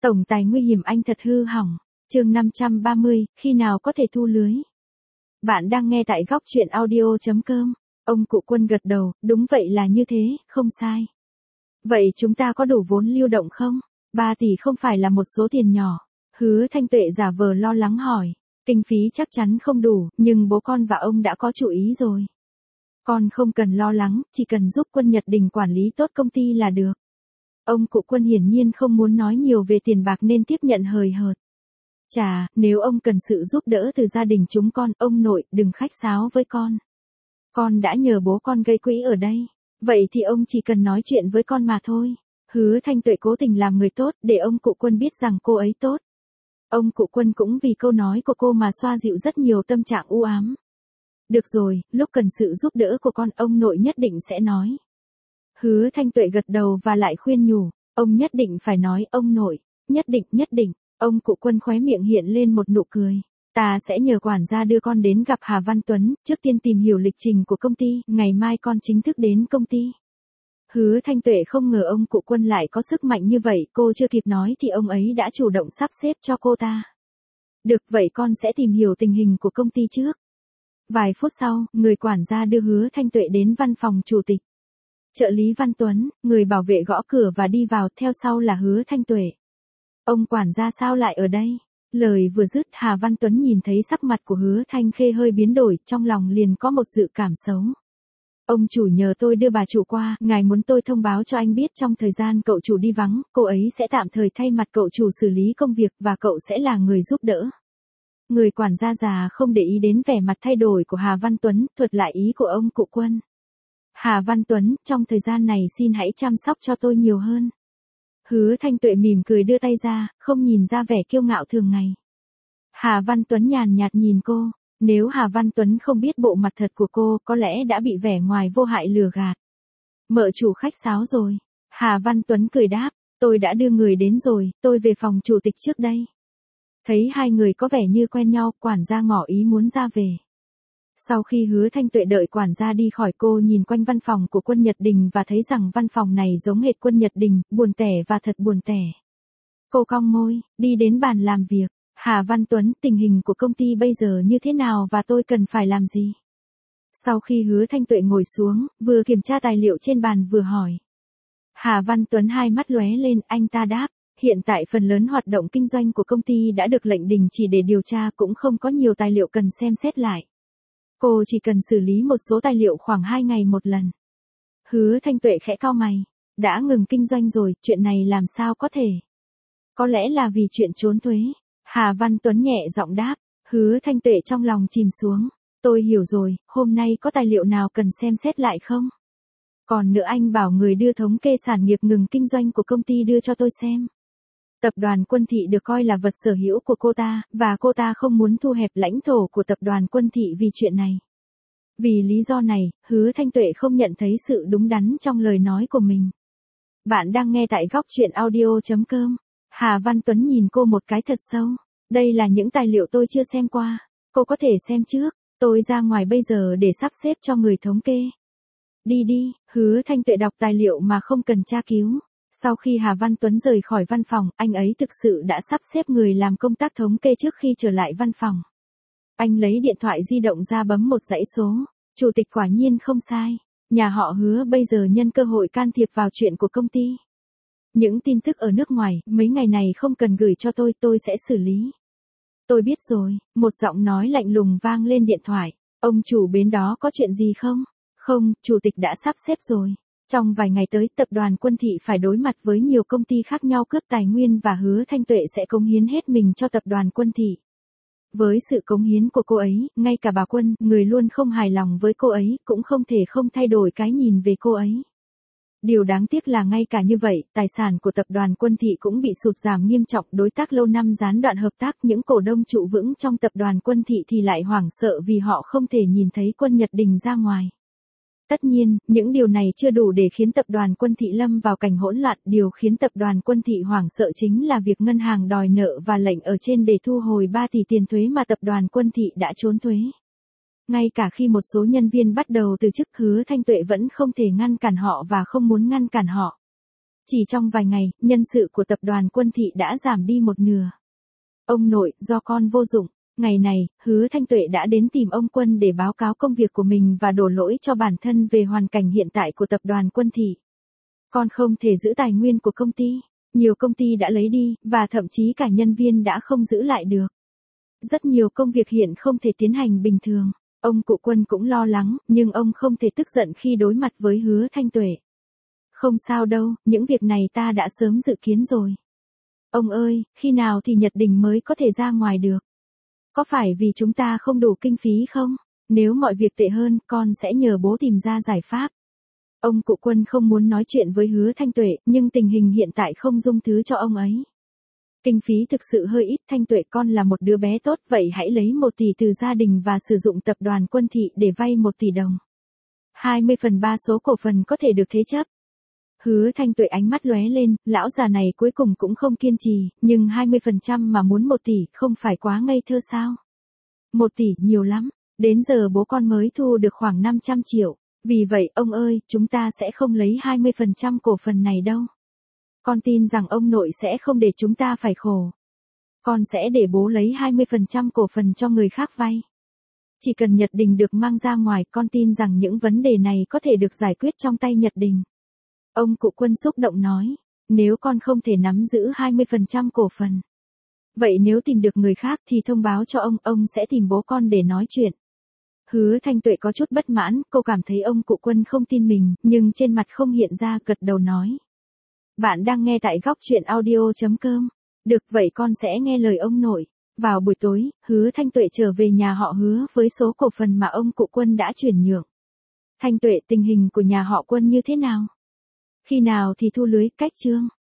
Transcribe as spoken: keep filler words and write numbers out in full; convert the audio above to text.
Tổng tài nguy hiểm anh thật hư hỏng. Chương năm trăm ba mươi, khi nào có thể thu lưới. Bạn đang nghe tại góc truyện audio chấm com. Ông cụ Quân gật đầu, đúng vậy là như thế, không sai. Vậy chúng ta có đủ vốn lưu động không? ba tỷ không phải là một số tiền nhỏ. Hứa Thanh Tuệ giả vờ lo lắng hỏi. Kinh phí chắc chắn không đủ, nhưng bố con và ông đã có chủ ý rồi. Con không cần lo lắng, chỉ cần giúp Quân Nhật Đình quản lý tốt công ty là được. Ông cụ Quân hiển nhiên không muốn nói nhiều về tiền bạc nên tiếp nhận hời hợt. Chà, nếu ông cần sự giúp đỡ từ gia đình chúng con, ông nội, đừng khách sáo với con. Con đã nhờ bố con gây quỹ ở đây. Vậy thì ông chỉ cần nói chuyện với con mà thôi. Hứa Thanh Tuệ cố tình làm người tốt để ông cụ Quân biết rằng cô ấy tốt. Ông cụ Quân cũng vì câu nói của cô mà xoa dịu rất nhiều tâm trạng u ám. Được rồi, lúc cần sự giúp đỡ của con, ông nội nhất định sẽ nói. Hứa Thanh Tuệ gật đầu và lại khuyên nhủ, ông nhất định phải nói, ông nội, nhất định, nhất định. Ông cụ Quân khóe miệng hiện lên một nụ cười. Ta sẽ nhờ quản gia đưa con đến gặp Hà Văn Tuấn, trước tiên tìm hiểu lịch trình của công ty, ngày mai con chính thức đến công ty. Hứa Thanh Tuệ không ngờ ông cụ Quân lại có sức mạnh như vậy, cô chưa kịp nói thì ông ấy đã chủ động sắp xếp cho cô ta. Được, vậy con sẽ tìm hiểu tình hình của công ty trước. Vài phút sau, người quản gia đưa Hứa Thanh Tuệ đến văn phòng chủ tịch. Trợ lý Văn Tuấn, người bảo vệ gõ cửa và đi vào, theo sau là Hứa Thanh Tuệ. Ông quản gia sao lại ở đây? Lời vừa dứt, Hà Văn Tuấn nhìn thấy sắc mặt của Hứa Thanh Khê hơi biến đổi, trong lòng liền có một dự cảm xấu. Ông chủ nhờ tôi đưa bà chủ qua, ngài muốn tôi thông báo cho anh biết trong thời gian cậu chủ đi vắng, cô ấy sẽ tạm thời thay mặt cậu chủ xử lý công việc và cậu sẽ là người giúp đỡ. Người quản gia già không để ý đến vẻ mặt thay đổi của Hà Văn Tuấn, thuật lại ý của ông cụ Quân. Hà Văn Tuấn, trong thời gian này xin hãy chăm sóc cho tôi nhiều hơn. Hứa Thanh Tuệ mỉm cười đưa tay ra, không nhìn ra vẻ kiêu ngạo thường ngày. Hà Văn Tuấn nhàn nhạt nhìn cô, nếu Hà Văn Tuấn không biết bộ mặt thật của cô, có lẽ đã bị vẻ ngoài vô hại lừa gạt. Mợ chủ khách sáo rồi. Hà Văn Tuấn cười đáp, tôi đã đưa người đến rồi, tôi về phòng chủ tịch trước đây. Thấy hai người có vẻ như quen nhau, quản gia ngỏ ý muốn ra về. Sau khi Hứa Thanh Tuệ đợi quản gia đi khỏi, cô nhìn quanh văn phòng của Quân Nhật Đình và thấy rằng văn phòng này giống hệt Quân Nhật Đình, buồn tẻ và thật buồn tẻ. Cô cong môi, đi đến bàn làm việc. Hà Văn Tuấn, tình hình của công ty bây giờ như thế nào và tôi cần phải làm gì? Sau khi Hứa Thanh Tuệ ngồi xuống, vừa kiểm tra tài liệu trên bàn vừa hỏi. Hà Văn Tuấn hai mắt lóe lên, anh ta đáp, hiện tại phần lớn hoạt động kinh doanh của công ty đã được lệnh đình chỉ để điều tra, cũng không có nhiều tài liệu cần xem xét lại. Cô chỉ cần xử lý một số tài liệu khoảng hai ngày một lần. Hứa Thanh Tuệ khẽ cau mày. Đã ngừng kinh doanh rồi, chuyện này làm sao có thể? Có lẽ là vì chuyện trốn thuế. Hà Văn Tuấn nhẹ giọng đáp. Hứa Thanh Tuệ trong lòng chìm xuống. Tôi hiểu rồi, hôm nay có tài liệu nào cần xem xét lại không? Còn nữa, anh bảo người đưa thống kê sản nghiệp ngừng kinh doanh của công ty đưa cho tôi xem. Tập đoàn Quân Thị được coi là vật sở hữu của cô ta, và cô ta không muốn thu hẹp lãnh thổ của tập đoàn Quân Thị vì chuyện này. Vì lý do này, Hứa Thanh Tuệ không nhận thấy sự đúng đắn trong lời nói của mình. Bạn đang nghe tại góc truyện audio chấm com. Hà Văn Tuấn nhìn cô một cái thật sâu. Đây là những tài liệu tôi chưa xem qua. Cô có thể xem trước. Tôi ra ngoài bây giờ để sắp xếp cho người thống kê. Đi đi, Hứa Thanh Tuệ đọc tài liệu mà không cần tra cứu. Sau khi Hà Văn Tuấn rời khỏi văn phòng, anh ấy thực sự đã sắp xếp người làm công tác thống kê trước khi trở lại văn phòng. Anh lấy điện thoại di động ra bấm một dãy số. Chủ tịch quả nhiên không sai. Nhà họ Hứa bây giờ nhân cơ hội can thiệp vào chuyện của công ty. Những tin tức ở nước ngoài, mấy ngày này không cần gửi cho tôi, tôi sẽ xử lý. Tôi biết rồi, một giọng nói lạnh lùng vang lên điện thoại. Ông chủ bên đó có chuyện gì không? Không, chủ tịch đã sắp xếp rồi. Trong vài ngày tới, tập đoàn Quân Thị phải đối mặt với nhiều công ty khác nhau cướp tài nguyên và Hứa Thanh Tuệ sẽ cống hiến hết mình cho tập đoàn Quân Thị. Với sự cống hiến của cô ấy, ngay cả bà Quân, người luôn không hài lòng với cô ấy, cũng không thể không thay đổi cái nhìn về cô ấy. Điều đáng tiếc là ngay cả như vậy, tài sản của tập đoàn Quân Thị cũng bị sụt giảm nghiêm trọng, đối tác lâu năm gián đoạn hợp tác, những cổ đông trụ vững trong tập đoàn Quân Thị thì lại hoảng sợ vì họ không thể nhìn thấy Quân Nhật Đình ra ngoài. Tất nhiên, những điều này chưa đủ để khiến tập đoàn Quân Thị lâm vào cảnh hỗn loạn, điều khiến tập đoàn Quân Thị hoảng sợ chính là việc ngân hàng đòi nợ và lệnh ở trên để thu hồi ba tỷ tiền thuế mà tập đoàn Quân Thị đã trốn thuế. Ngay cả khi một số nhân viên bắt đầu từ chức, Hứa Thanh Tuệ vẫn không thể ngăn cản họ và không muốn ngăn cản họ. Chỉ trong vài ngày, nhân sự của tập đoàn Quân Thị đã giảm đi một nửa. Ông nội, do con vô dụng. Ngày này, Hứa Thanh Tuệ đã đến tìm ông Quân để báo cáo công việc của mình và đổ lỗi cho bản thân về hoàn cảnh hiện tại của tập đoàn Quân Thị. Con không thể giữ tài nguyên của công ty. Nhiều công ty đã lấy đi, và thậm chí cả nhân viên đã không giữ lại được. Rất nhiều công việc hiện không thể tiến hành bình thường. Ông Cụ Quân cũng lo lắng, nhưng ông không thể tức giận khi đối mặt với Hứa Thanh Tuệ. Không sao đâu, những việc này ta đã sớm dự kiến rồi. Ông ơi, khi nào thì Nhật Đình mới có thể ra ngoài được? Có phải vì chúng ta không đủ kinh phí không? Nếu mọi việc tệ hơn, con sẽ nhờ bố tìm ra giải pháp. Ông Cụ Quân không muốn nói chuyện với Hứa Thanh Tuệ, nhưng tình hình hiện tại không dung thứ cho ông ấy. Kinh phí thực sự hơi ít. Thanh Tuệ, con là một đứa bé tốt, vậy hãy lấy một tỷ từ gia đình và sử dụng tập đoàn Quân Thị để vay một tỷ đồng. hai mươi phần ba số cổ phần có thể được thế chấp. Hứa Thanh Tuệ ánh mắt lóe lên, lão già này cuối cùng cũng không kiên trì, nhưng hai mươi phần trăm mà muốn một tỷ, không phải quá ngây thơ sao? Một tỷ, nhiều lắm. Đến giờ bố con mới thu được khoảng năm trăm triệu. Vì vậy, ông ơi, chúng ta sẽ không lấy hai mươi phần trăm cổ phần này đâu. Con tin rằng ông nội sẽ không để chúng ta phải khổ. Con sẽ để bố lấy hai mươi phần trăm cổ phần cho người khác vay. Chỉ cần Nhật Đình được mang ra ngoài, con tin rằng những vấn đề này có thể được giải quyết trong tay Nhật Đình. Ông Cụ Quân xúc động nói, nếu con không thể nắm giữ hai mươi phần trăm cổ phần. Vậy nếu tìm được người khác thì thông báo cho ông, ông sẽ tìm bố con để nói chuyện. Hứa Thanh Tuệ có chút bất mãn, cô cảm thấy ông Cụ Quân không tin mình, nhưng trên mặt không hiện ra, gật đầu nói. Bạn đang nghe tại góc truyện audio chấm com. Được, vậy con sẽ nghe lời ông nội. Vào buổi tối, Hứa Thanh Tuệ trở về nhà họ Hứa với số cổ phần mà ông Cụ Quân đã chuyển nhượng. Thanh Tuệ, tình hình của nhà họ Quân như thế nào? Khi nào thì thu lưới? Cách chương.